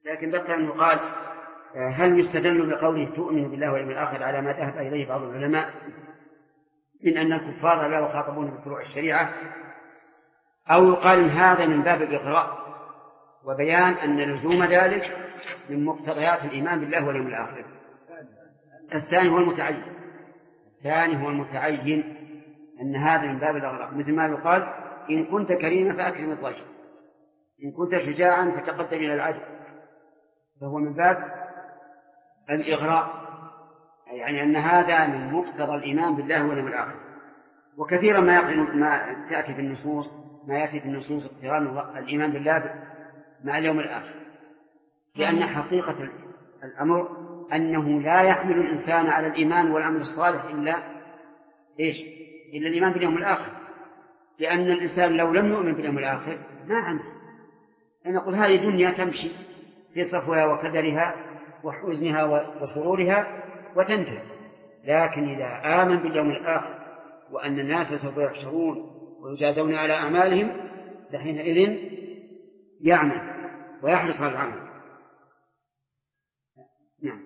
لكن بقي أن يقال هل يستدل بقوله تؤمن بالله واليوم الآخر على ما ذهب إليه بعض العلماء من أن الكفار لا يخاطبون بفروع الشريعة، أو يقال هذا من باب الإغراء وبيان أن لزوم ذلك من مقتضيات الإيمان بالله واليوم الآخر. الثاني هو المتعين أن هذا من باب الإغراء، مثل ما يقال إن كنت كريما فأكرم الضيف، إن كنت شجاعا فتقدم إلى العدل، فهو من باب الإغراء، يعني أن هذا من مقتضى الإيمان بالله واليوم الآخر. وكثيرا ما تأتي بالنصوص اقتران الإيمان بالله مع اليوم الآخر، لأن حقيقة الأمر أنه لا يحمل الإنسان على الإيمان والعمل الصالح إلا الإيمان باليوم الآخر، لأن الإنسان لو لم يؤمن باليوم الآخر ما عمل. نقول هذه دنيا تمشي في صفوها وكدرها وحزنها وسرورها وتنتهي، لكن إذا آمن باليوم الآخر وأن الناس سوف يحشرون ويجازون على أعمالهم فحينئذ يعمل ويحرص على العمل. نعم.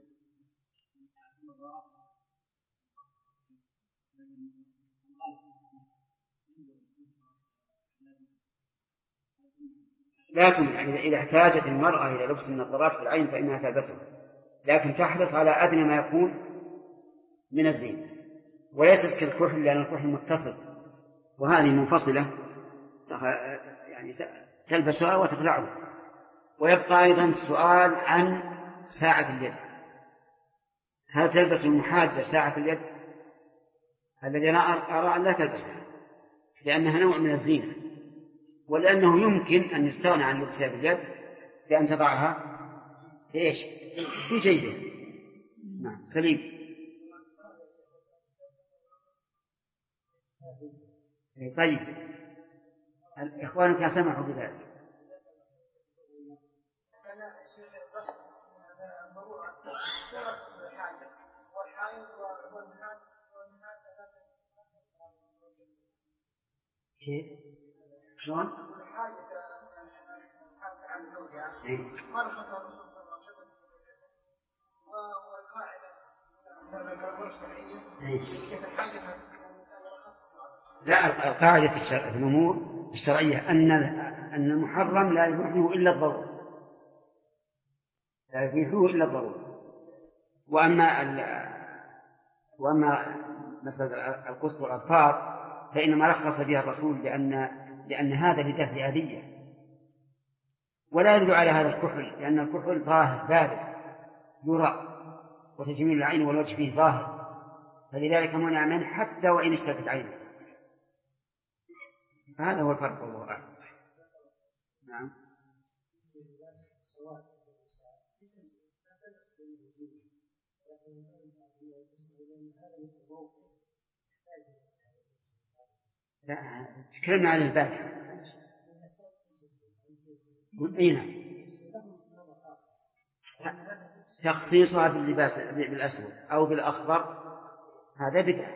لكن إذا احتاجت المرأة إلى لبس النظارات في العين فإنها تلبسها، لكن تحرص على أدنى ما يكون من الزينة، وليست كالكحل، لأن الكحل متصل وهذه منفصلة يعني تلبسها وتخلعها. ويبقى أيضا السؤال عن ساعة اليد، هل تلبس المحادة ساعة اليد؟ الذي أنا أرى أن لا تلبسها لأنها نوع من الزينة، ولأنه يمكن أن يستغنى عن لبسها باليد بأن تضعها في جيبها. نعم سليم. طيب إخوانك سمحوا بذلك. شلون؟ لا، القاعدة في الأمور الشرعية أن المحرم لا يبيحه إلا الضرورة، وأما مثلا القص والأظفار فإنما رخص بها الرسول لأن هذا لدفع أذية، ولا يدل على هذا الكحل، لأن الكحل ظاهر بارد يرى وتجميل العين والوجه فيه ظاهر، فلذلك منع منه حتى وإن اشتكت عينه. هذا هو الفرق والله أعلم. نعم. لا تكلمنا عن البارحة. تخصيصها باللباس بالأسود أو بالأخضر هذا بدعة.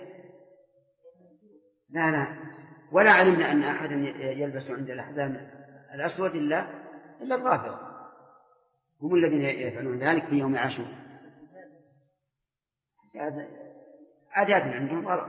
لا ولا علمنا أن أحدا يلبس عند الأحزان الأسود إلا الرافضة، هم الذين يفعلون ذلك في يوم عاشوراء، عادات عندهم غلط.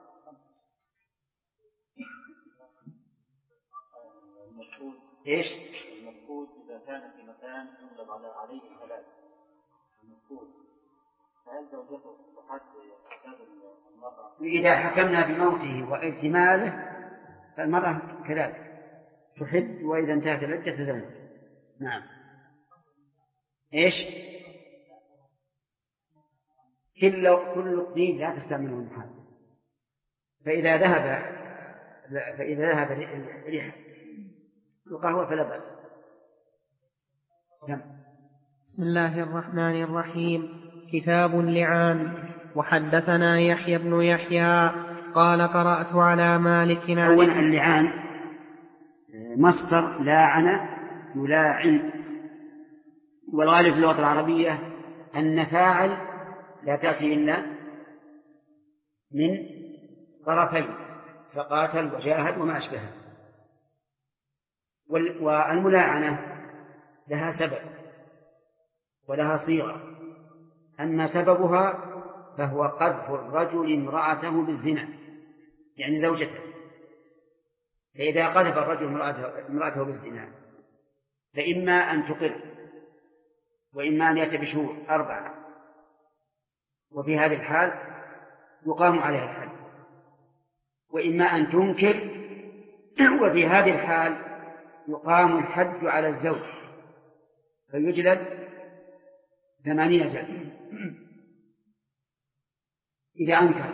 المفقود إذا كان في مكان يغلب عليه الهلاك، المفقود فهل زوجته تحد حساب المرأة؟ إذا حكمنا بموته واحتماله فالمرأة كذلك تحد، وإذا انتهت العدة تزوج. نعم. كل قديم لا تستعمله المحال، فإذا ذهب ريح القهوة فلا بأس. بسم الله الرحمن الرحيم. كتاب اللعان. وحدثنا يحيى بن يحيى قال قرأت على مالك. أولا اللعان مصدر لاعن يلاعن، والغالب في اللغة العربية أن فاعل لا تأتي إلا من طرفين، فقاتل وجاهد وما أشبهه. والملاعنة لها سبب، ولها صيغة. أما سببها فهو قذف الرجل امرأته بالزنا، يعني زوجته. فإذا قذف الرجل امرأته بالزنا فإما أن تقر وإما أن يأتي بشهور 4، وفي هذه الحال يقام عليها الحد، وإما أن تنكر، وفي هذه الحال يقام الحد على الزوج فيجلد 80 جلدة إذا أنكر.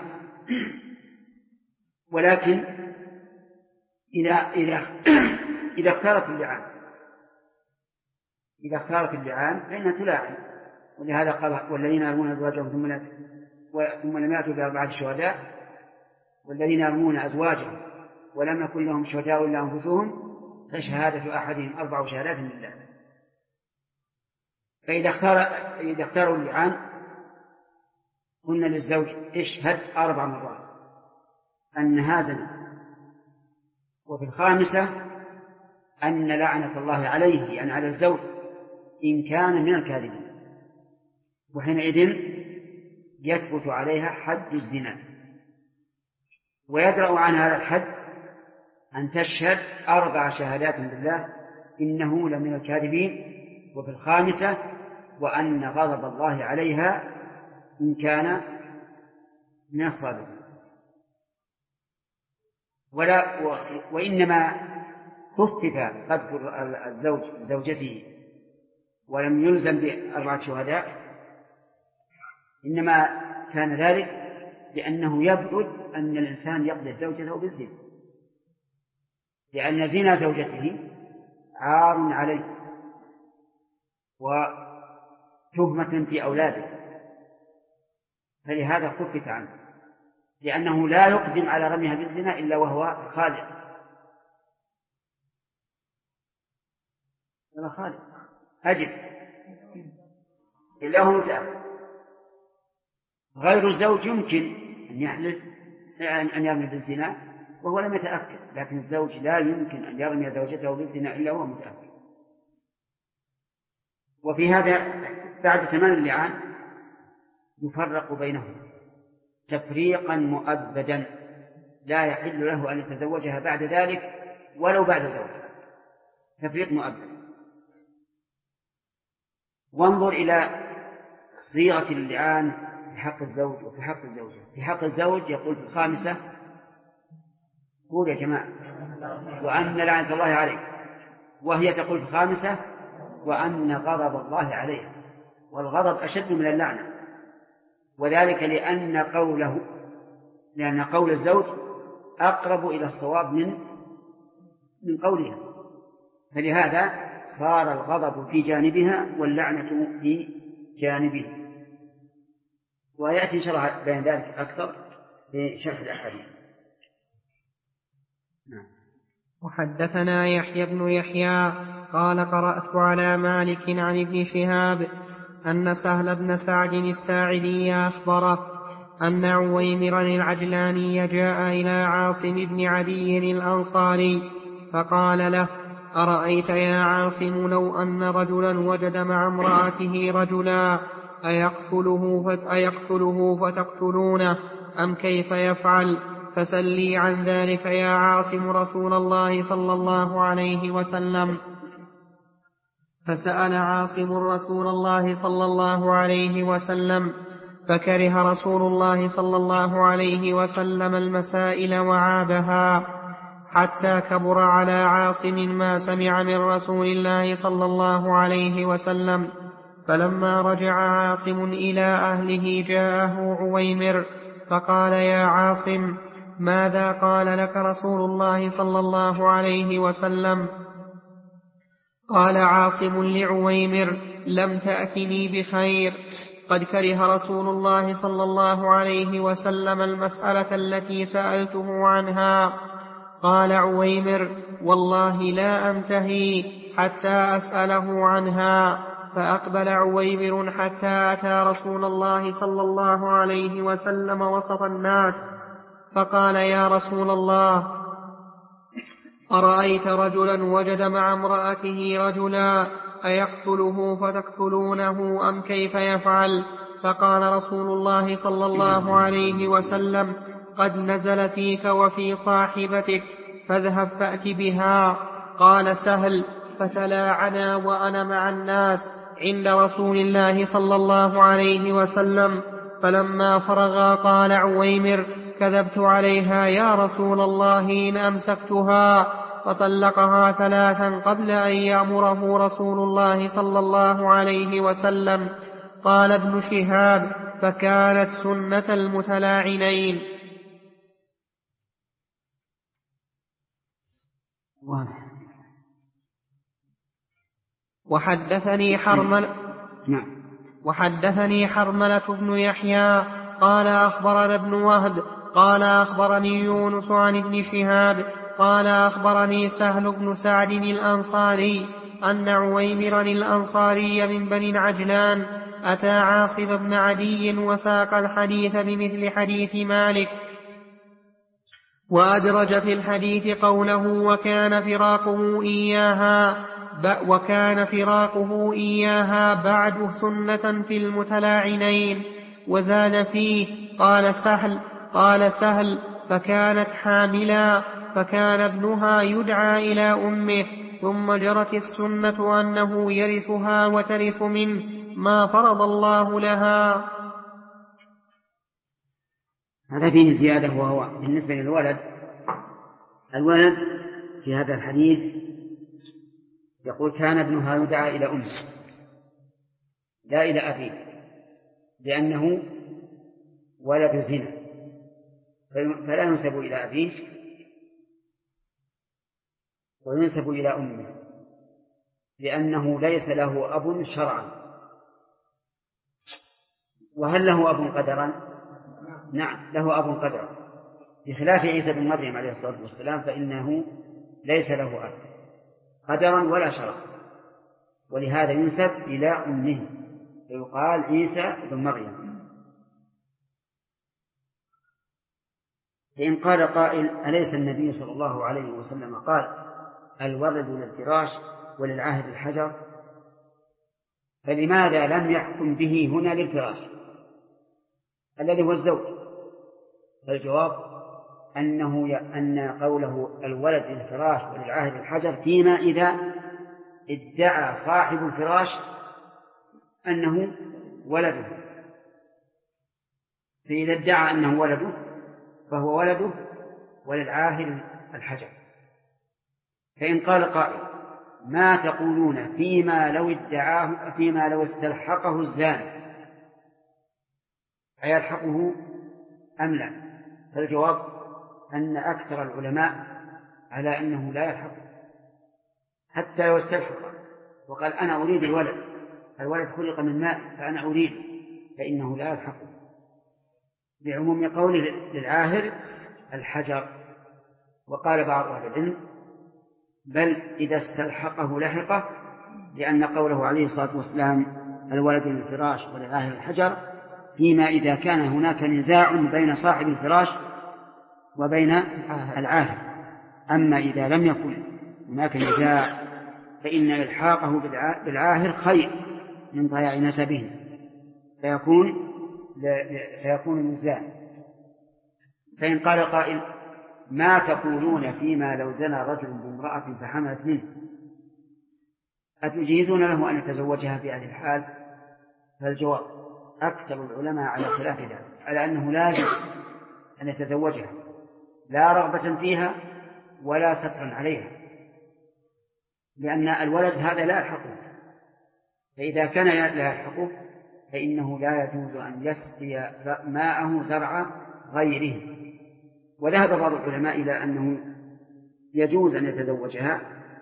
ولكن إذا اختارت اللعان فإنها تلاعن، ولهذا قال: والذين يرمون أزواجهم ثم لم يأتوا ب4 شهداء، والذين يرمون أزواجهم ولم يكن لهم شهداء إلا أنفسهم فشهادة أحدهم 4 شهادات بالله. فإذا اختاروا اللعان قلنا للزوج: اشهد 4 مرات أنها زنت، وفي الخامسة أن لعنة الله عليه، يعني على الزوج، إن كان من الكاذبين، وحينئذ يثبت عليها حد الزنا. ويدرأ عن هذا الحد أن تشهد 4 شهادات بالله إنه لمن الكاذبين، وفي الخامسة وأن غضب الله عليها إن كان من الصادقين. وإنما خفف قذف الزوج لزوجته ولم يلزم ب4 شهداء، إنما كان ذلك لأنه يبعد أن الإنسان يقذف زوجته بالزنا، لأن زنا زوجته عار عليه وتهمة في أولاده، فلهذا خفف عنه، لأنه لا يقدم على رميها بالزنا إلا وهو خالق أجل إلا هو متأكد. غير الزوج يمكن أن يحلف أن يرمي بالزنا وهو لم يتأكد، لكن الزوج لا يمكن أن يرمي زوجته بالزنا إلا وهو متأكد. وفي هذا بعد 8 اللعان يفرق بينهم تفريقا مؤبدا، لا يحل له أن يتزوجها بعد ذلك ولو بعد زوجها، تفريق مؤبد. وانظر إلى صيغة اللعان في حق الزوج وفي حق الزوجة. في حق الزوج يقول في الخامسة: قول يا جماعة: وأن لعنة الله عليه، وهي تقول في الخامسة: وأن غضب الله عليه. والغضب أشد من اللعنة، وذلك لأن قول الزوج أقرب إلى الصواب من قولها، فلهذا صار الغضب في جانبها واللعنة في جانبه. ويأتي شرح بين ذلك أكثر في شرح الأحاديث. وحدثنا يحيى بن يحيى قال: قرأت على مالك عن ابن شهاب أن سهل بن سعد الساعدي أخبره أن عويمرا العجلاني جاء إلى عاصم بن عدي الأنصاري فقال له: أرأيت يا عاصم لو أن رجلا وجد مع امرأته رجلا أيقتله فتقتلونه أم كيف يفعل؟ فسلي عن ذلك يا عاصم رسول الله صلى الله عليه وسلم. فسأل عاصم رسول الله صلى الله عليه وسلم، فكره رسول الله صلى الله عليه وسلم المسائل وعابها، حتى كبر على عاصم ما سمع من رسول الله صلى الله عليه وسلم. فلما رجع عاصم إلى أهله جاءه عويمر فقال: يا عاصم، ماذا قال لك رسول الله صلى الله عليه وسلم؟ قال عاصم لعويمر: لم تأتني بخير، قد كره رسول الله صلى الله عليه وسلم المسألة التي سألته عنها. قال عويمر: والله لا أنتهي حتى أسأله عنها. فأقبل عويمر حتى أتى رسول الله صلى الله عليه وسلم وسط الناس، فقال: يا رسول الله، أرأيت رجلا وجد مع امرأته رجلا أيقتله فتقتلونه أم كيف يفعل؟ فقال رسول الله صلى الله عليه وسلم: قد نزل فيك وفي صاحبتك، فاذهب فأت بها. قال سهل: فتلاعنا وأنا مع الناس عند رسول الله صلى الله عليه وسلم. فلما فرغا قال عويمر: كذبت عليها يا رسول الله إن أمسكتها. فطلقها 3 قبل أن يأمره رسول الله صلى الله عليه وسلم. قال ابن شهاب: فكانت سنة المتلاعنين. وحدثني حرملة بن يحيى قال أخبرنا ابن وهب قال أخبرني يونس عن ابن شهاب قال أخبرني سهل بن سعد الأنصاري أن عويمرا الأنصاري من بني العجلان أتى عاصم بن عدي وساق الحديث بمثل حديث مالك، وأدرج في الحديث قوله: وكان فراقه إياها بعد سنة في المتلاعنين. وزاد فيه: قال سهل: فكانت حاملا، فكان ابنها يدعى إلى أمه، ثم جرت السنة أنه يرثها وترث منه ما فرض الله لها. هذا فيه زيادة، وهو بالنسبة للولد. الولد في هذا الحديث يقول: كان ابنها يدعى إلى أمه لا إلى أبيه، لأنه ولد زنا، فلا ينسب إلى أبيه وينسب إلى أمه، لأنه ليس له أب شرعا. وهل له أب قدرا؟ نعم، له أب قدرا، بخلاف عيسى بن مريم عليه الصلاة والسلام، فإنه ليس له أب قدرا ولا شرعا، ولهذا ينسب إلى أمه، فيقال عيسى بن مريم. فإن قال قائل: أليس النبي صلى الله عليه وسلم قال: الولد للفراش وللعاهد الحجر؟ فلماذا لم يحكم به هنا للفراش الذي هو الزوج؟ فالجواب أن قوله الولد للفراش وللعاهد الحجر فيما إذا ادعى صاحب الفراش أنه ولده، فإذا ادعى أنه ولده فهو ولده وللعاهد الحجر. فإن قال قائل: ما تقولون فيما لو استلحقه الزاني، أيلحقه أم لا؟ فالجواب أن أكثر العلماء على أنه لا يلحقه حتى لو استلحقه، وقال: أنا أريد الولد خلق من ماء فأنا أريد، فإنه لا يلحقه، بعموم قوله للعاهر الحجر. وقال بعض أهل العلم: بل إذا استلحقه لحقه، لأن قوله عليه الصلاة والسلام الولد للفراش وللعاهر الحجر فيما إذا كان هناك نزاع بين صاحب الفراش وبين العاهر. أما إذا لم يكن هناك نزاع فإن إلحاقه بالعاهر خير من ضياع نسبه، سيكون نزاع. فإن قال قائل: ما تقولون فيما لو زنى رجل بامرأة فحملت منه، أتجيزون له أن يتزوجها في هذه الحال؟ فالجواب: أكثر العلماء على خلاف ذلك، على أنه لا يجوز أن يتزوجها، لا رغبة فيها ولا سترا عليها، لأن الولد هذا لا يلحقه، فإذا كان لا يلحقه فإنه لا يجوز أن يسقي ماءه زرع غيره. وذهب بعض العلماء إلى أنه يجوز أن يتزوجها،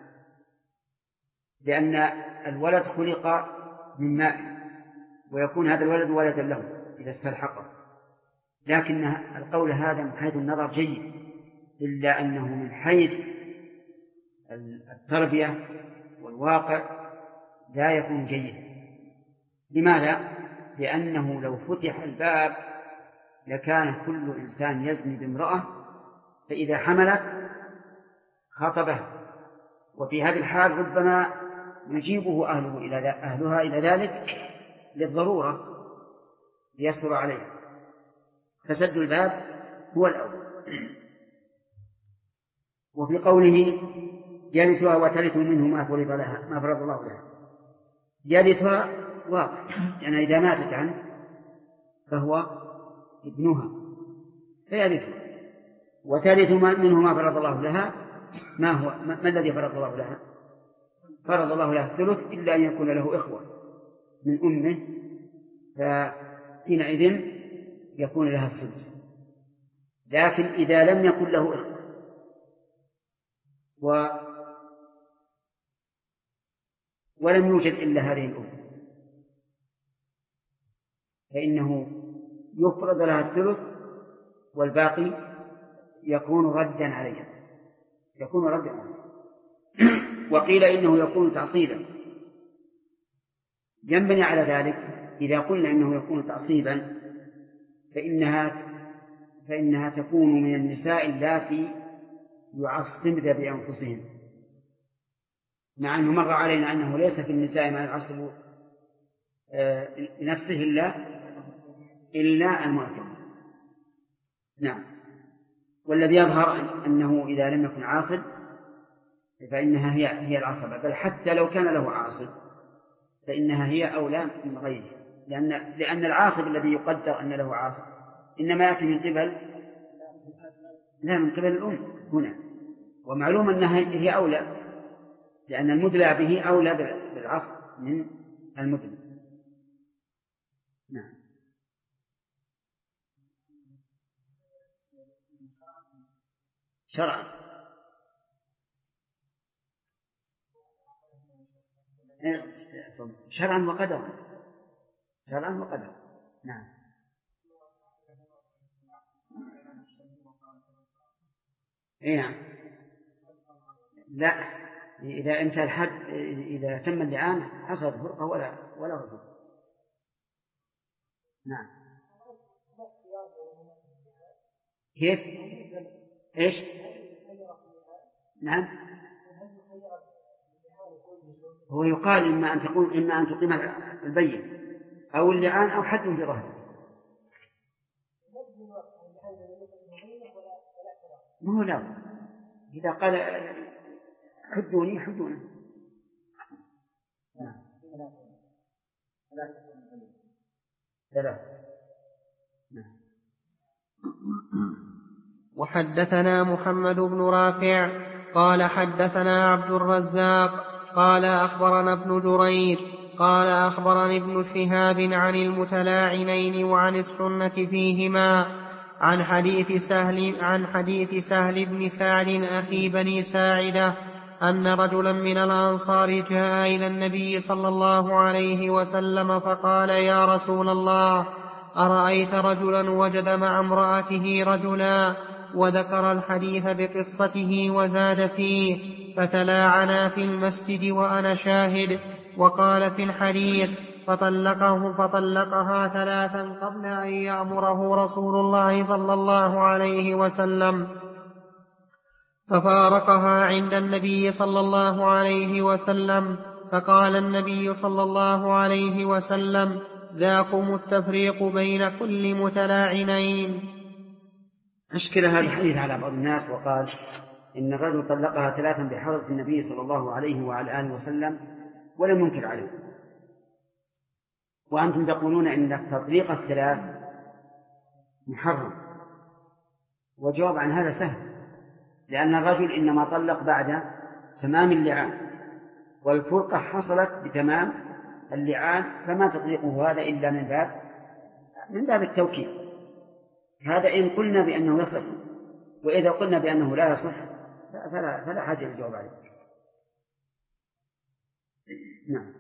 لأن الولد خلق من ماء، ويكون هذا الولد ولدا له إذا استلحقه. لكن القول هذا من حيث النظر جيد، إلا أنه من حيث التربية والواقع لا يكون جيد. لماذا؟ لأنه لو فتح الباب لكان كل إنسان يزني بامرأة، فإذا حملت خطبه، وفي هذه الحال ربما يجيبه أهلها إلى ذلك للضرورة ليسر عليها، فسد الباب هو الأول. وفي قوله يرثها وترث منه ما فرض الله لها، يرثها واضح، يعني إذا ماتت عنه فهو ابنها فيرثها، وترث منه ما فرض الله لها. ما الذي فرض الله لها؟ فرض الله لها الثلث إلا أن يكون له إخوة من أمه، فحينئذ يكون لها السدس. لكن إذا لم يكن له إخوة ولم يوجد إلا هذه الأم فإنه يفرض لها الثلث والباقي يكون ردا عليها. وقيل إنه يكون تعصيبا. ينبني على ذلك إذا قلنا إنه يكون تعصيبا فإنها تكون من النساء اللاتي يعصبن بأنفسهن، مع أنه مر علينا أنه ليس في النساء ما يعصب لنفسه إلا المعتق. نعم. والذي يظهر أنه إذا لم يكن عاصب فإنها هي العصبة، بل حتى لو كان له عاصب فإنها هي أولى من غيره، لأن العاصب الذي يقدر أن له عاصب إنما يأتي من قبل الأم هنا، ومعلوم أنها هي أولى، لأن المدلى به أولى بالعصب من المدلى. نعم. شرعا وقدرا. نعم. نعم. لا، إذا انتهى الحد، إذا تم اللعان حصلت فرقة ولا رجوع. نعم. كيف؟ إيش؟ نعم. هو يقال إما أن تقيم البين أو اللعان أو حد في ظهره. مو لا، إذا قال حدوني. نعم. ثلاث. نعم. وحدثنا محمد بن رافع قال حدثنا عبد الرزاق قال أخبرنا ابن جرير قال أخبرني ابن شهاب عن المتلاعنين وعن السنة فيهما عن حديث سهل بن سعد أخي بني ساعدة أن رجلا من الأنصار جاء إلى النبي صلى الله عليه وسلم فقال يا رسول الله أرأيت رجلا وجد مع امرأته رجلا، وذكر الحديث بقصته وزاد فيه فتلاعنا في المسجد وأنا شاهد، وقال في الحديث فطلقها 3 قبل أن يأمره رسول الله صلى الله عليه وسلم، ففارقها عند النبي صلى الله عليه وسلم، فقال النبي صلى الله عليه وسلم ذاكم التفريق بين كل متلاعنين. أشكل هذا الحديث على بعض الناس وقال إن الرجل طلقها 3 بحضرة النبي صلى الله عليه وعلى آله وسلم ولم ينكر عليه، وأنتم تقولون إن تطليق 3 محرم. والجواب عن هذا سهل، لأن الرجل إنما طلق بعد تمام اللعان، والفرقة حصلت بتمام اللعان، فما تطليقه هذا إلا من باب التوكيد. هذا إن قلنا بأنه يصح، وإذا قلنا بأنه لا يصح فلا حاجة للجواب عليه. نعم.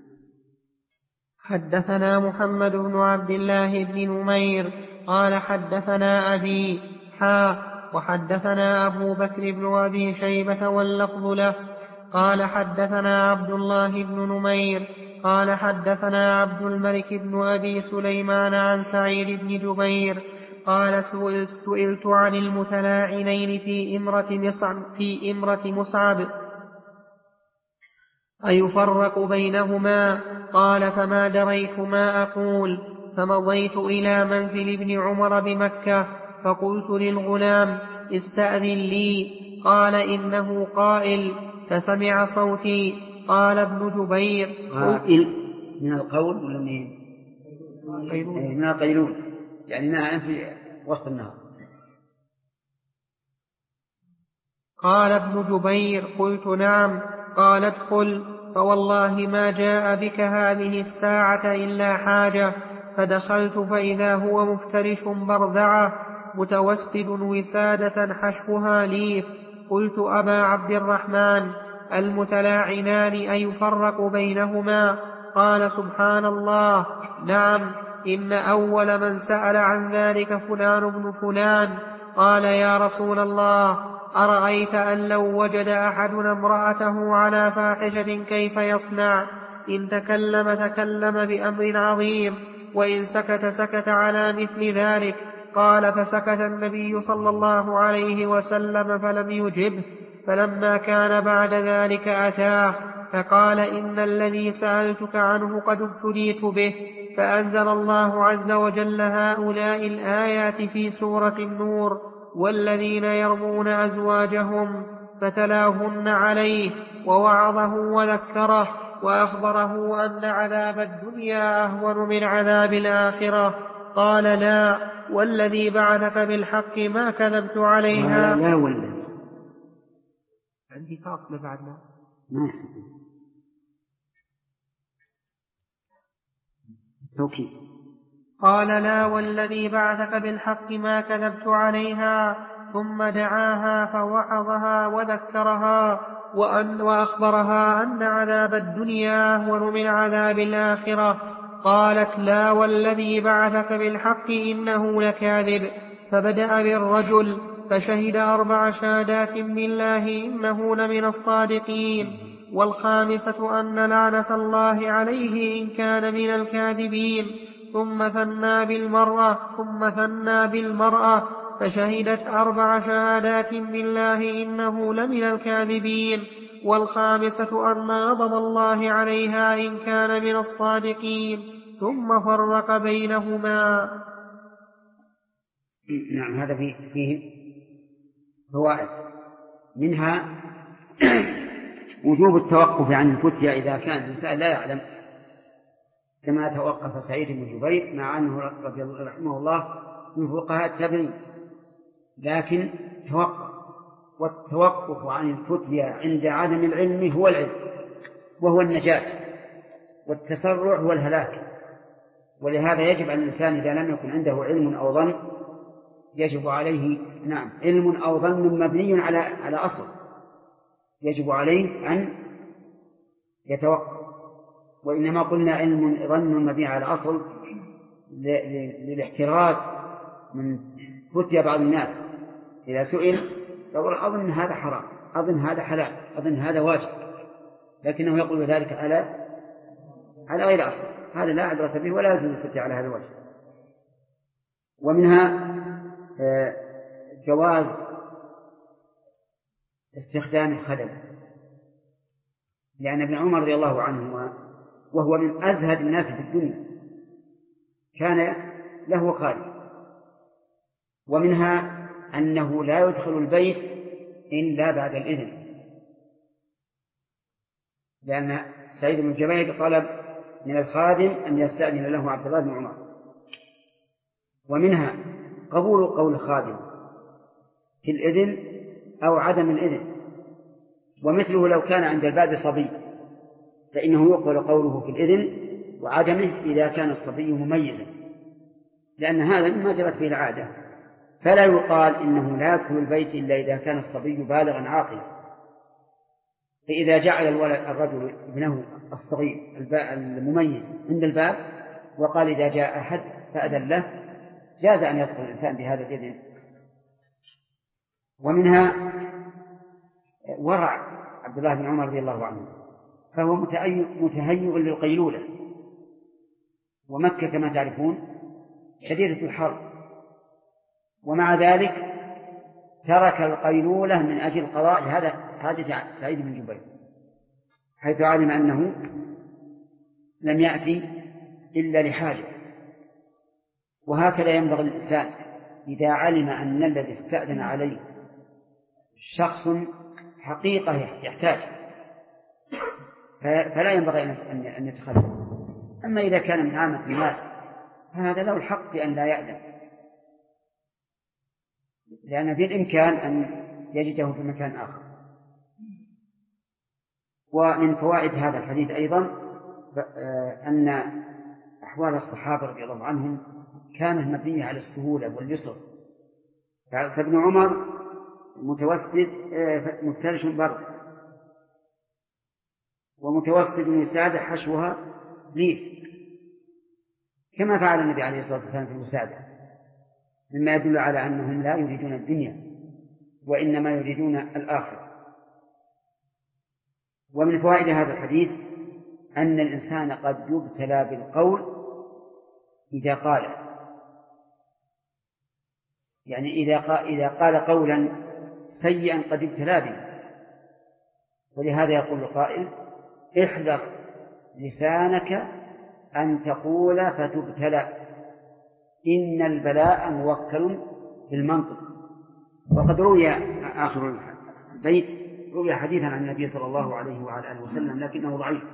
حدثنا محمد بن عبد الله بن نمير قال حدثنا أبي وحدثنا أبو بكر بن أبي شيبة واللفظ له قال حدثنا عبد الله بن نمير قال حدثنا عبد الملك بن أبي سليمان عن سعيد بن جبير قال سئلت عن المتلاعنين في إمرة مصعب أيفرق بينهما؟ قال: فما دريت ما أقول. فمضيت إلى منزل ابن عمر بمكة، فقلت للغلام: استأذن لي. قال: إنه قائل. فسمع صوتي. قال ابن جبير: قائل من القول ولا من القيلول؟ يعني ما في وسط النهار. قال ابن جبير: قلت: نعم. قال: ادخل، فوالله ما جاء بك هذه الساعة إلا حاجة. فدخلت فإذا هو مفترش برذعة متوسد وسادة حشوها ليف. قلت: أبا عبد الرحمن، المتلاعنان أيفرق بينهما؟ قال: سبحان الله، نعم، إن أول من سأل عن ذلك فلان بن فلان. قال: يا رسول الله، أرأيت أن لو وجد أحدنا امرأته على فاحشة كيف يصنع؟ إن تكلم بأمر عظيم، وإن سكت على مثل ذلك. قال: فسكت النبي صلى الله عليه وسلم فلم يجبه. فلما كان بعد ذلك أتاه فقال: إن الذي سألتك عنه قد ابتليت به. فأنزل الله عز وجل هؤلاء الآيات في سورة النور: والذين يرمون أزواجهم. فتلاهن عليه ووعظه وذكره وأخبره أن عذاب الدنيا أهون من عذاب الآخرة. قال: لا والذي بعثك بالحق ما كذبت عليها. لا والذي عندي فاصلة بعدنا ما يصير توكيد. قال: لا والذي بعثك بالحق ما كذبت عليها. ثم دعاها فوعظها وذكرها وأخبرها أن عذاب الدنيا أهون من عذاب الآخرة. قالت: لا والذي بعثك بالحق إنه لكاذب. فبدأ بالرجل فشهد 4 شهادات بالله إنه لمن الصادقين، والخامسة أن لعنة الله عليه إن كان من الكاذبين. ثم ثنى بالمرأة فشهدت 4 شهادات بالله إنه لمن الكاذبين، والخامسة أن غضب الله عليها إن كان من الصادقين. ثم فرق بينهما. نعم، هذا فيه فوائد، منها وجوب التوقف عن الفتيا إذا كان الإنسان لا يعلم، كما توقف سعيد بن جبير مع أنه رضي الله رحمه الله من فقهاء التابعين، لكن توقف. والتوقف عن الفتيا عند عدم العلم هو العلم، وهو النجاة، والتسرع هو الهلاك. ولهذا يجب على الإنسان إذا لم يكن عنده علم أو ظن، يجب عليه علم أو ظن مبني على أصل، يجب عليه أن يتوقف. وإنما قلنا علم ظن مبني على أصل للاحتراز من فتيا بعض الناس إذا سئل يقول: أظن هذا حرام، أظن هذا حلال، أظن هذا واجب، لكنه يقول ذلك على غير أصل. هذا لا عبرة به ولا يجوز الفتيا على هذا الوجه. ومنها جواز استخدام الخدم، لأن ابن عمر رضي الله عنه وهو من أزهد الناس في الدنيا كان له خادم. ومنها أنه لا يدخل البيت إلا بعد الإذن، لأن سعيد بن جبير طلب من الخادم أن يستأذن له عبد الله بن عمر. ومنها قبول قول الخادم في الإذن أو عدم الإذن، ومثله لو كان عند الباب صبي فإنه يقبل قوله في الإذن وعدمه إذا كان الصبي مميزا، لأن هذا مما جرت به العادة. فلا يقال إنه لا يدخل البيت إلا إذا كان الصبي بالغا عاقلا. فإذا جعل الرجل ابنه الصغير المميز عند الباب وقال: إذا جاء أحد فأذن له، جاز أن يدخل الإنسان بهذا الإذن. ومنها ورع عبد الله بن عمر رضي الله عنه، فهو متهيئ للقيلولة، ومكة كما تعرفون شديدة الحر، ومع ذلك ترك القيلولة من أجل قضاء هذا حاجة سعيد بن جبير، حيث علم أنه لم يأتي إلا لحاجة. وهكذا ينبغي الإنسان إذا علم أن الذي استأذن عليه شخص حقيقة يحتاج فلا ينبغي أن يتخلف. أما إذا كان من عامة الناس فهذا له الحق بأن لا يأذن، لأن في الإمكان أن يجده في مكان آخر. ومن فوائد هذا الحديث أيضا أن أحوال الصحابة رضي الله عنهم كانت مبنية على السهولة واليسر. فابن عمر مفترش بر، ومتوسد وسادة حشوها ليف، كما فعل النبي عليه الصلاة والسلام في الوسادة، مما يدل على أنهم لا يريدون الدنيا وإنما يريدون الآخرة. ومن فوائد هذا الحديث أن الإنسان قد يبتلى بالقول إذا قال، يعني إذا قال قولا سيئا قد ابتلى به. ولهذا يقول القائل: احذر لسانك أن تقول فتبتلى، إن البلاء موكل بالمنطق. وقد روي آخر البيت روي حديثا عن النبي صلى الله عليه وعلى آله وسلم لكنه ضعيف: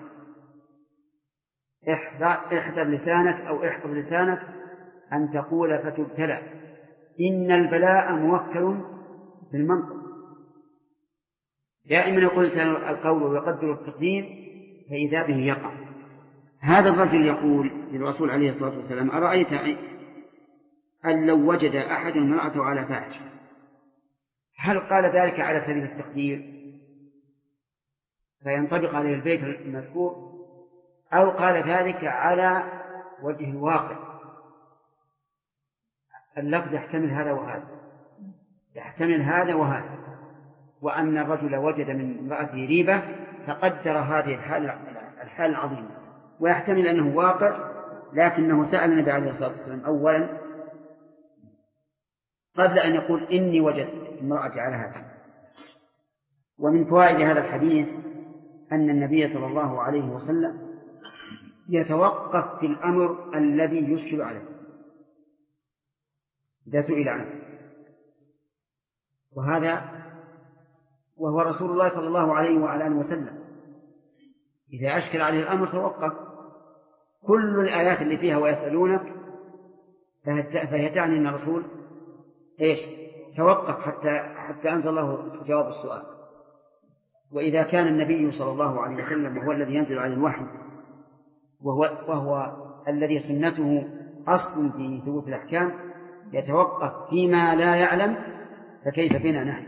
احذر لسانك أو احفظ لسانك أن تقول فتبتلى، إن البلاء موكل بالمنطق. دائما يقول الإنسان القول ويقدر التقدير فإذا به يقع. هذا الرجل يقول للرسول عليه الصلاة والسلام: أرأيت أن لو وجد أحد امرأته على فاحشة، هل قال ذلك على سبيل التقدير فينطبق عليه البيت المذكور، أو قال ذلك على وجه الواقع؟ اللفظ يحتمل هذا وهذا، يحتمل هذا وهذا، وأن الرجل وجد من امرأته ريبة فقدر هذه الحال العظيمة، ويحتمل أنه واقع لكنه سأل النبي عليه الصلاة والسلام أولا قبل أن يقول إني وجدت امرأتي على هذا. ومن فوائد هذا الحديث أن النبي صلى الله عليه وسلم يتوقف في الأمر الذي يشكل عليه إذا سئل عنه، وهو رسول الله صلى الله عليه وعلى آله وسلم. إذا أشكل عليه الأمر توقف. كل الآيات اللي فيها ويسألونك فهي تعني أن الرسول توقف حتى أنزل الله جواب السؤال. وإذا كان النبي صلى الله عليه وسلم هو الذي ينزل عليه الوحي وهو الذي سنته أصل في ثبوت الأحكام يتوقف فيما لا يعلم، فكيف بنا نحن؟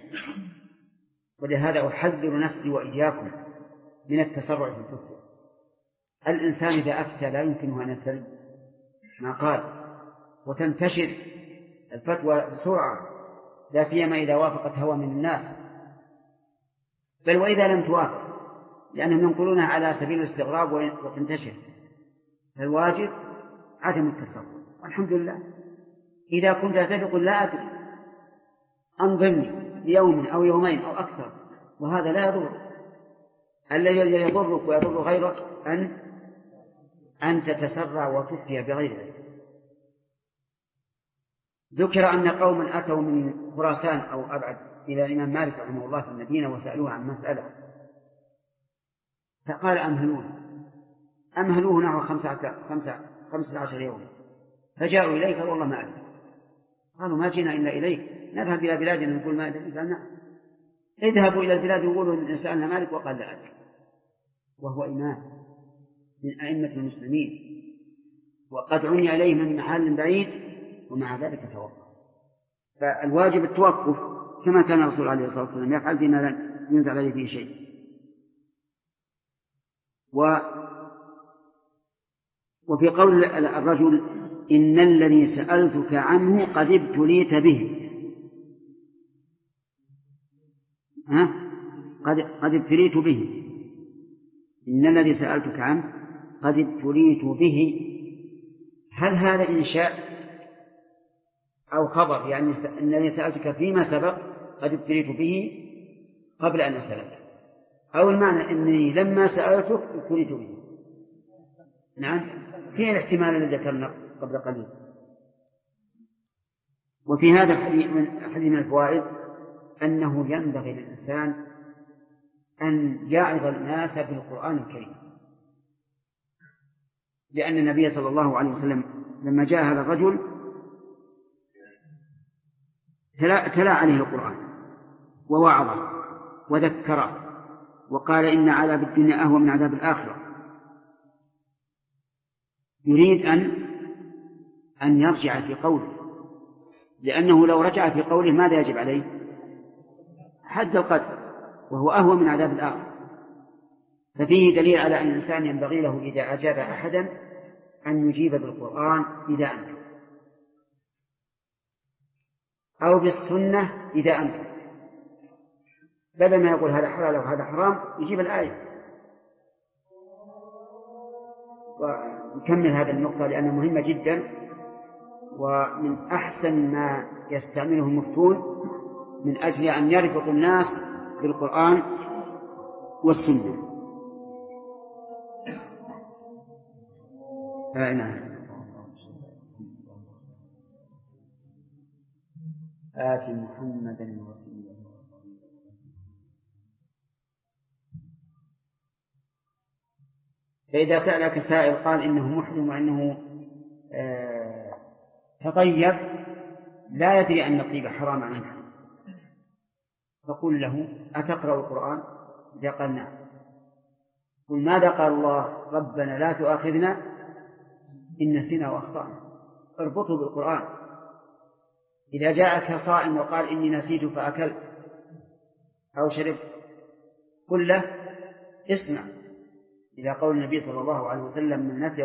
ولهذا أحذر نفسي وإياكم من التسرع في الفتوى. الإنسان إذا أفتى لا يمكنه أن يستلم ما قال، وتنتشر الفتوى بسرعة، لا سيما إذا وافقت هوى من الناس، بل وإذا لم توافق، لأنهم ينقلونها على سبيل الاستغراب وتنتشر. فالواجب عدم التسرع. والحمد لله إذا كنت تقول لا أدري أنظرني ليوم أو يومين أو أكثر، وهذا لا يضر. الذي يضرك ويضر غيرك أن تتسرع وتفتي بغير ذلك. ذكر أن قوما أتوا من خراسان أو أبعد إلى الإمام مالك رحمه الله في المدينة وسألوه عن مسألة، فقال أمهلوه نحو 15 يوما، فجاءوا إليه قالوا والله ما أدري. قالوا ما جينا إلا إليك، نذهب إلى بلادنا نقول ما أدري. قال نعم، اذهبوا إلى البلاد وقولوا إن سألنا مالك وقال لا أدري، وهو إمام من أئمة المسلمين وقد عني عليه من محل بعيد، ومع ذلك توقف. فالواجب التوقف كما كان الرسول عليه الصلاة والسلام يفعل فيما لم ينزل عليه فيه شيء. وفي قول الرجل إن الذي سألتك عنه قد ابتليت به، قد ابتليت به، إن الذي سألتك عنه قد ابتليت به، هل هذا إنشاء أو خبر؟ يعني الذي سألتك فيما سبق قد ابتليت به قبل أن أسألك، أو المعنى أني لما سألتك ابتليت به. نعم، فيه الاحتمال الذي ذكرنا قبل قليل. وفي هذا الحديث من الفوائد أنه ينبغي للإنسان أن يعظ الناس بالقرآن الكريم، لأن النبي صلى الله عليه وسلم لما جاء هذا الرجل تلا عليه القرآن ووعظه وذكره وقال إن عذاب الدنيا أهون من عذاب الآخرة. يريد أن يرجع في قوله، لأنه لو رجع في قوله ماذا يجب عليه؟ حد القدر، وهو أهون من عذاب الآخرة. ففيه دليل على أن الإنسان ينبغي له إذا أجاب أحدا أن يجيب بالقرآن إذا أمكن، أو بالسنة إذا أمكن، بدل ما يقول هذا حلال وهذا حرام يجيب الآية. ونكمل هذه النقطة لأنها مهمة جدا، ومن أحسن ما يستعمله المفتون من أجل أن يربط الناس بالقرآن والسنة. نعم. آت محمدا الوسيلة. فإذا سألك سائل قال إنه محرم وإنه تطيب لا يدري أن الطيب حرام عنه، فقل له أتقرأ القرآن؟ إذا قال نعم قل ماذا قال الله؟ ربنا لا تؤاخذنا إن نسينا وأخطأنا. اربطه بالقرآن. إذا جاءك صائم وقال إني نسيت فأكلت أو شربت قل له اسمع إذا قول النبي صلى الله عليه وسلم من نسي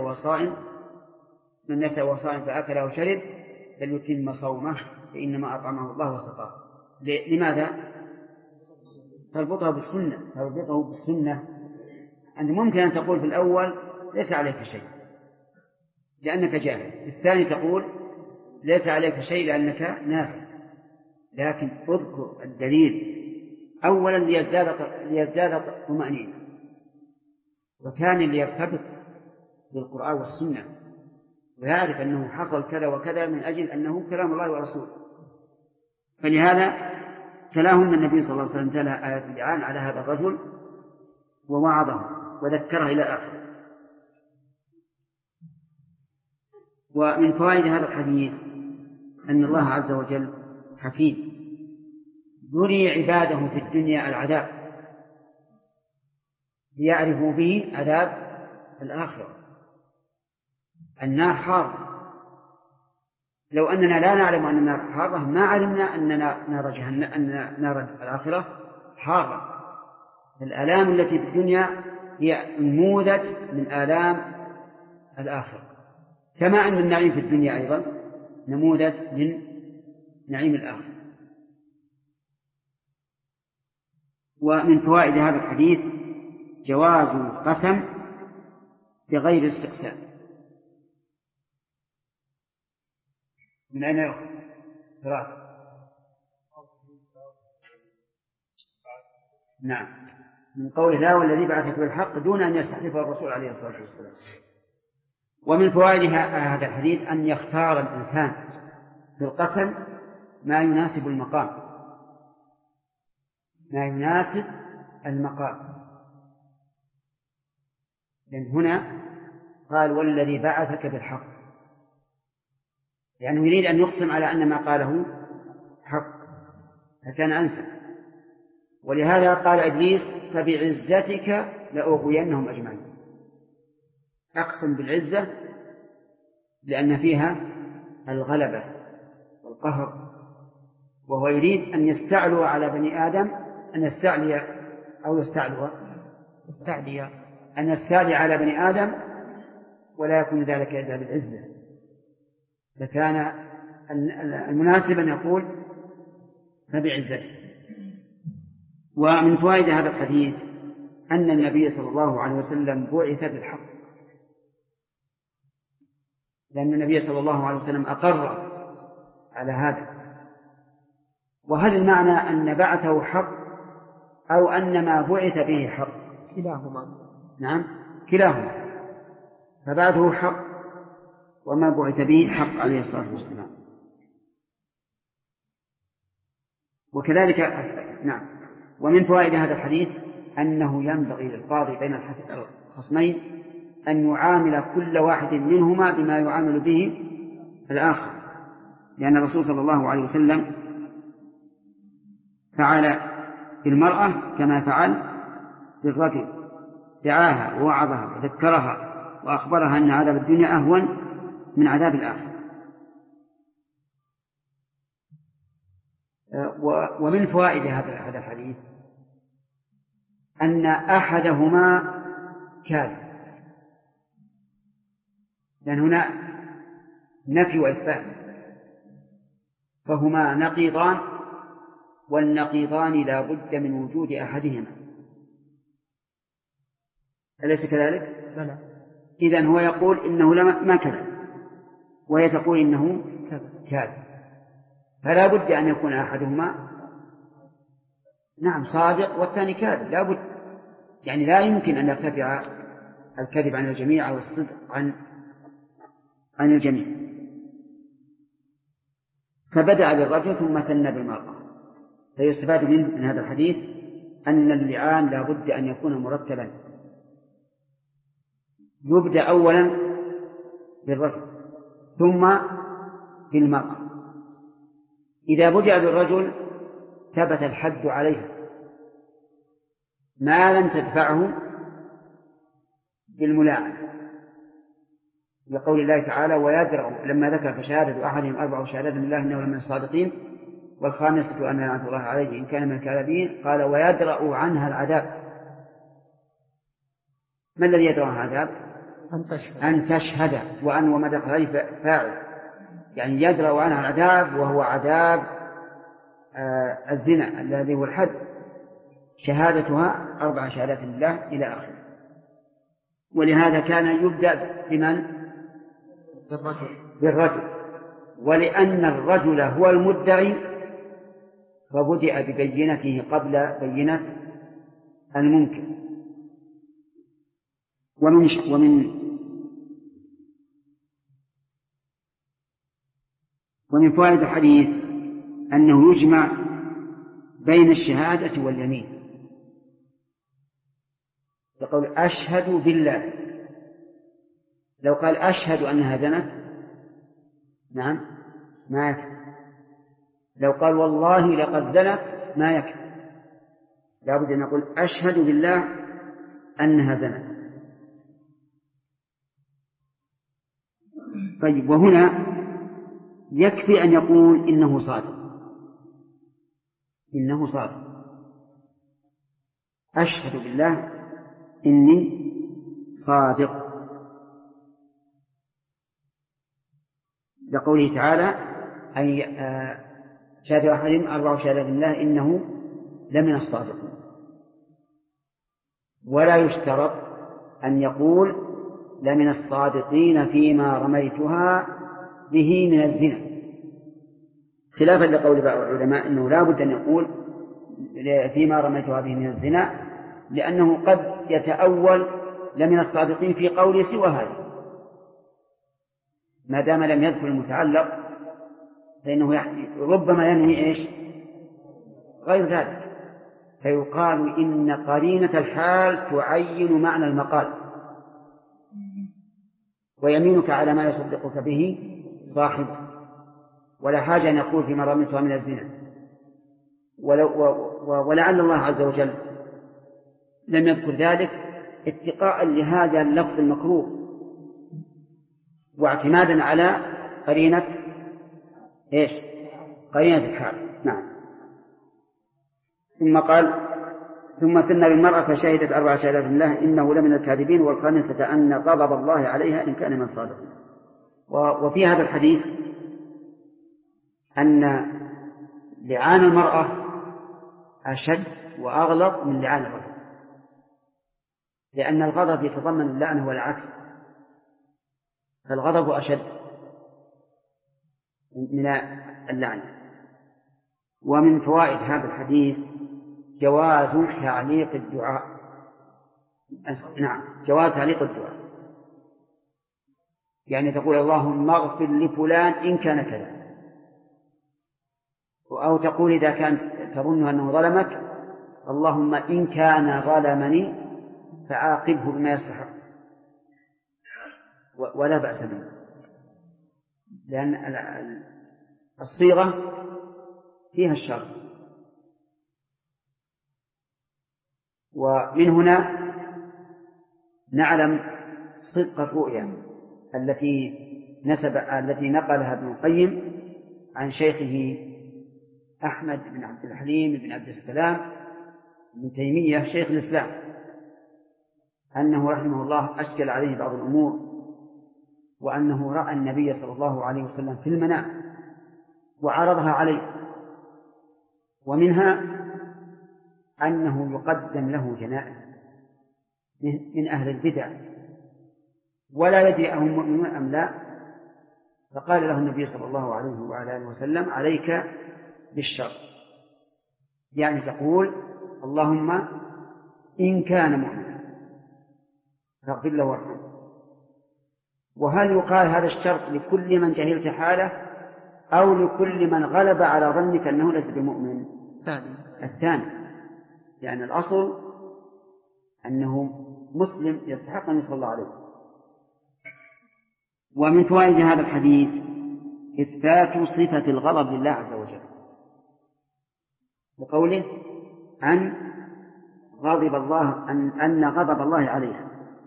وهو صائم فأكل أو شرب فليتم صومه فإنما أطعمه الله وسقاه. لماذا؟ تربطه بالسنة. أنت ممكن أن تقول في الأول ليس عليك شيء لأنك جاهل، في الثاني تقول ليس عليك شيء لأنك ناسي، لكن اذكر الدليل أولا ليزداد طمأنينة، وكان ليرتبط بالقرآن والسنة ويعرف أنه حصل كذا وكذا من أجل أنه كلام الله ورسوله. فلهذا تلاهم النبي صلى الله عليه وسلم تلا آيات اللعان على هذا الرجل ووعظه وذكره إلى آخره. ومن فوائد هذا الحديث أن الله عز وجل حكيم يري عباده في الدنيا العذاب ليعرفوا به عذاب الآخرة. النار حارة، لو أننا لا نعلم أن النار حارة ما علمنا أن نار الآخرة حارة. الآلام التي في الدنيا هي نموذج من آلام الآخرة، كما أن النعيم في الدنيا أيضا نموذج من نعيم الآخرة. ومن فوائد هذا الحديث جواز القسم بغير استقسام. من أين يأخذ؟ دراسة. نعم، من قوله لا والذي بعثك بالحق دون أن يستحلفه الرسول عليه الصلاة والسلام. ومن فوائد هذا الحديث أن يختار الإنسان في القسم ما يناسب المقام، لأن هنا قال والذي بعثك بالحق، لأنه يريد أن يقسم على أن ما قاله حق فكان أنسى. ولهذا قال إبليس فبعزتك لأغوينهم أجمعين. أقسم بالعزة لأن فيها الغلبة والقهر، وهو يريد أن يستعلو على بني آدم، أن يستعلي على بني آدم، ولا يكون ذلك إلا بالعزة. فكان المناسب أن يقول فبعزته. ومن فوائد هذا الحديث أن النبي صلى الله عليه وسلم بعث بالحق، لأن النبي صلى الله عليه وسلم أقر على هذا. وهل المعنى أن بعثه حق أو أن ما بعث به حق. كلاهما. نعم كلاهما، فبعثه حق وما بعث به حق عليه الصلاة والسلام. وكذلك نعم. ومن فوائد هذا الحديث أنه ينبغي للقاضي بين الخصمين أن يعامل كل واحد منهما بما يعامل به الآخر، لأن الرسول صلى الله عليه وسلم فعل بالمرأة كما فعل بالرجل، دعاها ووعظها وذكرها وأخبرها أن عذاب الدنيا أهون من عذاب الآخرة. ومن فوائد هذا الحديث أن أحدهما كاذب، لأن هنا نفي وإثبات، فهما نقيضان، والنقيضان لا بد من وجود أحدهما، أليس كذلك؟ بلى. إذن هو يقول إنه ما كذب، وهي تقول إنه كاذب، فلا بد أن يكون أحدهما نعم صادق والثاني كاذب، لا بد، يعني لا يمكن أن يرتفع الكذب عن الجميع أو الصدق عن الجميع. فبدأ بالرجل ثم ثنى بالمرأة. فيستفاد من هذا الحديث أن اللعان لا بد أن يكون مرتبا، يبدأ أولا بالرجل ثم بالمرأة. إذا بدأ بالرجل ثبت الحد عليه ما لم تدفعه بالملاعنة، لقول الله تعالى ويدرأ لما ذكر فشهادة أحدهم 4 شهادات بالله إنه لمن الصادقين والخامسة أن لعنة الله عليه إن كان من الكاذبين، قال ويدرأ عنها العذاب. ما الذي يدرأ عنها العذاب؟ أن تشهد، وأن ومدخ عليه فاعل، يعني يدرأ عنها العذاب وهو عذاب الزنا الذي هو الحد، شهادتها 4 شهادات بالله إلى آخره. ولهذا كان يبدأ بمن؟ بالرجل، ولأن الرجل هو المدعي فبدأ ببينته قبل بينة المنكر. ومن فوائد الحديث أنه يجمع بين الشهادة واليمين، يقول أشهد بالله، لو قال أشهد أنها زنت نعم ما يكفي، لو قال والله لقد زنت ما يكفي، لا بد أن نقول أشهد بالله أنها زنت. طيب، وهنا يكفي أن يقول إنه صادق، إنه صادق، أشهد بالله إني صادق، لقوله تعالى أي شهادة أحدهم 4 شهادات بالله إنه لمن الصادقين. ولا يشترط أن يقول لمن الصادقين فيما رميتها به من الزنا، خلافا لقول بعض العلماء إنه لا بد أن يقول فيما رميتها به من الزنا، لأنه قد يتأول لمن الصادقين في قول سوى هذا، ما دام لم يذكر المتعلق فإنه ربما ينوي إيش غير ذلك، فيقال إن قرينة الحال تعين معنى المقال، ويمينك على ما يصدقك به صاحبه، ولا حاجة أن يقول فيما رميتها من الزنا. ولعل الله عز وجل لم يذكر ذلك اتقاء لهذا اللفظ المكروه واعتمادا على قرينة إيش؟ قرينة الحال. نعم. ثم قال ثم ثنى بالمرأة فشهدت 4 شهادات بالله إنه لمن الكاذبين والخامسة أن غضب الله عليها إن كان من الصادقين. وفي هذا الحديث أن لعان المرأة أشد وأغلظ من لعان الرجل، لأن الغضب يتضمن اللعنة والعكس، فالغضب أشد من اللعنة. ومن فوائد هذا الحديث جواز تعليق الدعاء. نعم، جواز تعليق الدعاء، يعني تقول اللهم اغفر لفلان إن كان كذا، أو تقول إذا كان تظن أنه ظلمك اللهم إن كان ظلمني فعاقبه بما يستحق، ولا بأس به، لأن الصيغة فيها الشر. ومن هنا نعلم صدق الرؤيا التي نقلها ابن القيم عن شيخه أحمد بن عبد الحليم بن عبد السلام بن تيمية شيخ الإسلام، أنه رحمه الله أشكل عليه بعض الأمور، وأنه رأى النبي صلى الله عليه وسلم في المنام وعرضها عليه، ومنها أنه يقدم له جنائز من أهل البدع ولا يدري أهم مؤمنون أم لا، فقال له النبي صلى الله عليه وعلى آله وسلم عليك بالشر، يعني تقول اللهم إن كان مؤمنا فاغفر له وارحمه. وهل يقال هذا الشرط لكل من جهلت حاله أو لكل من غلب على ظنك أنه ليس بمؤمن؟ الثاني، يعني الأصل أنه مسلم يستحق أن يصلى عليه. ومن فوائد هذا الحديث إثبات صفة الغضب لله عز وجل، وقوله أن غضب الله أن غضب الله عليه.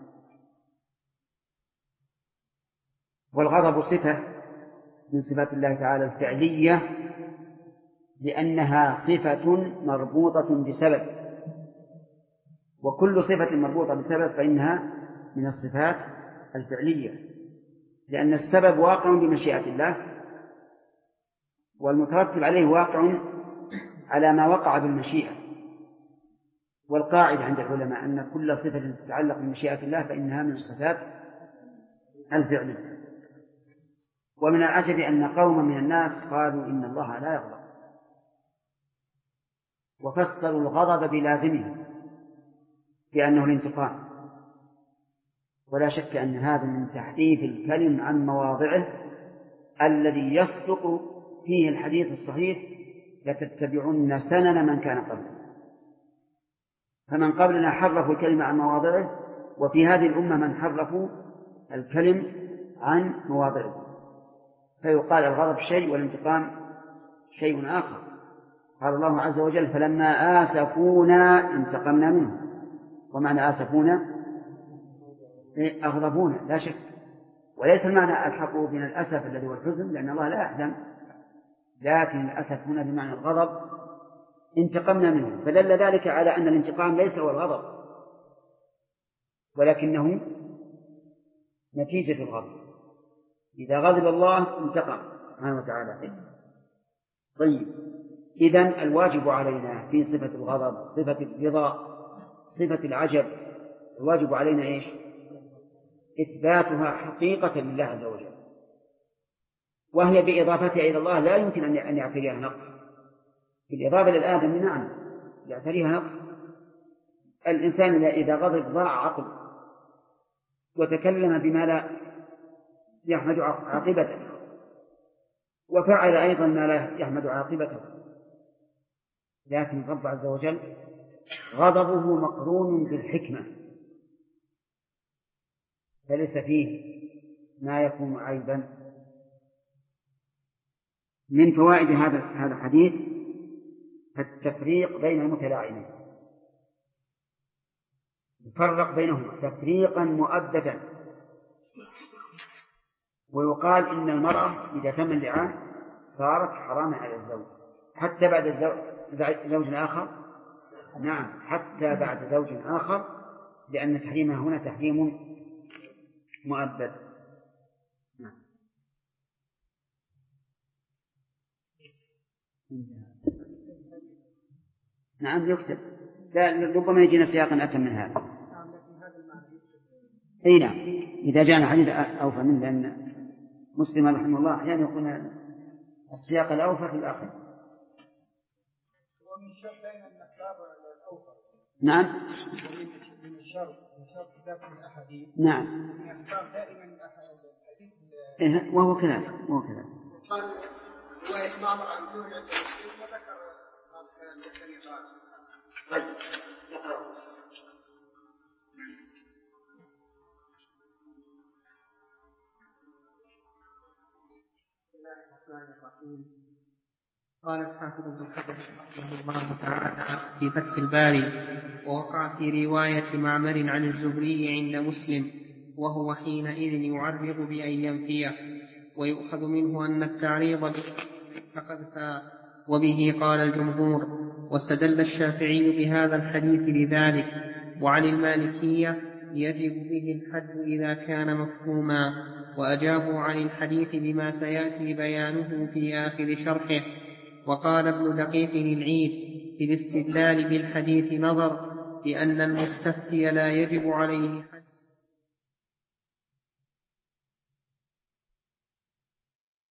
والغضب صفة من صفات الله تعالى الفعلية، لأنها صفة مربوطة بسبب، وكل صفة مربوطة بسبب فإنها من الصفات الفعلية، لأن السبب واقع بمشيئة الله، والمترتب عليه واقع على ما وقع بالمشيئة. والقاعدة عند العلماء أن كل صفة تتعلق بمشيئة الله فإنها من الصفات الفعلية. ومن العجب أن قوما من الناس قالوا إن الله لا يغضب، وفسروا الغضب بلازمه بأنه الانتقام، ولا شك أن هذا من تحريف الكلم عن مواضعه الذي يصدق فيه الحديث الصحيح لتتبعن سنن من كان قبلنا. فمن قبلنا حرفوا الكلمة عن مواضعه، وفي هذه الأمة من حرفوا الكلم عن مواضعه، فيقال الغضب شيء والانتقام شيء آخر. قال الله عز وجل فلما آسفونا انتقمنا منه، ومعنى آسفونا أغضبونا لا شك، وليس المعنى الحقوا بنا الأسف الذي هو الحزن، لأن الله لا يحزن، لكن الأسف هنا بمعنى الغضب انتقمنا منه، فدل ذلك على أن الانتقام ليس هو الغضب ولكنه نتيجة الغضب. إذا غضب الله انتقم سبحانه وتعالى. طيب، إذن الواجب علينا في صفة الغضب، صفة الرضا، صفة العجب، الواجب علينا إيش؟ إثباتها حقيقة لله عز وجل، وهي بإضافتها إلى الله لا يمكن أن يعتريها نقص. بالإضافة للآدم نعم يعتريها نقص. الإنسان إذا غضب ضاع عقله وتكلم بما لا يحمد عاقبته، وفعل أيضا ما لا يحمد عاقبته، لكن الرب عز وجل غضبه مقرون بالحكمة، فليس فيه ما يكون عيبا. من فوائد هذا الحديث التفريق بين المتلاعنين، يفرق بينهما تفريقا مؤبدا. ويقال إن المرأة إذا تم اللعان صارت حراما على الزوج حتى بعد زوج آخر. نعم، حتى بعد زوج آخر، لأن تحريمها هنا تحريم مؤبد. نعم يكتب، ربما يجينا سياقا أتم من هذا. أي نعم، إذا جاءنا حديث أوفى منه، لأن مسلم رحمه الله أحيانا يكون السياق الأوفى في الآخر. ومن شرطين المكتاب نعم. من الشرط كتابة الأحاديث. نعم. يختار دائما الحديث. وهو كذلك. قال رواية معمر عن زهري عند مسلم وذكر هذا الذي قال. طيب نقرأ. بسم الله الرحمن الرحيم. قال الحافظ ابن حجر رحمه الله تعالى في فتح الباري: ووقع في رواية معمر عن الزهري عند مسلم، وهو حينئذ يعرض بأن ينفيه، ويؤخذ منه أن التعريض فقد فاء، وبه قال الجمهور. واستدل الشافعي بهذا الحديث لذلك. وعن المالكية يجب به الحد إذا كان مفهوما، وأجابوا عن الحديث بما سيأتي بيانه في آخر شرحه. وقال ابن دقيق العيد في الاستدلال بالحديث نظر، لأن المستفتي لا يجب عليه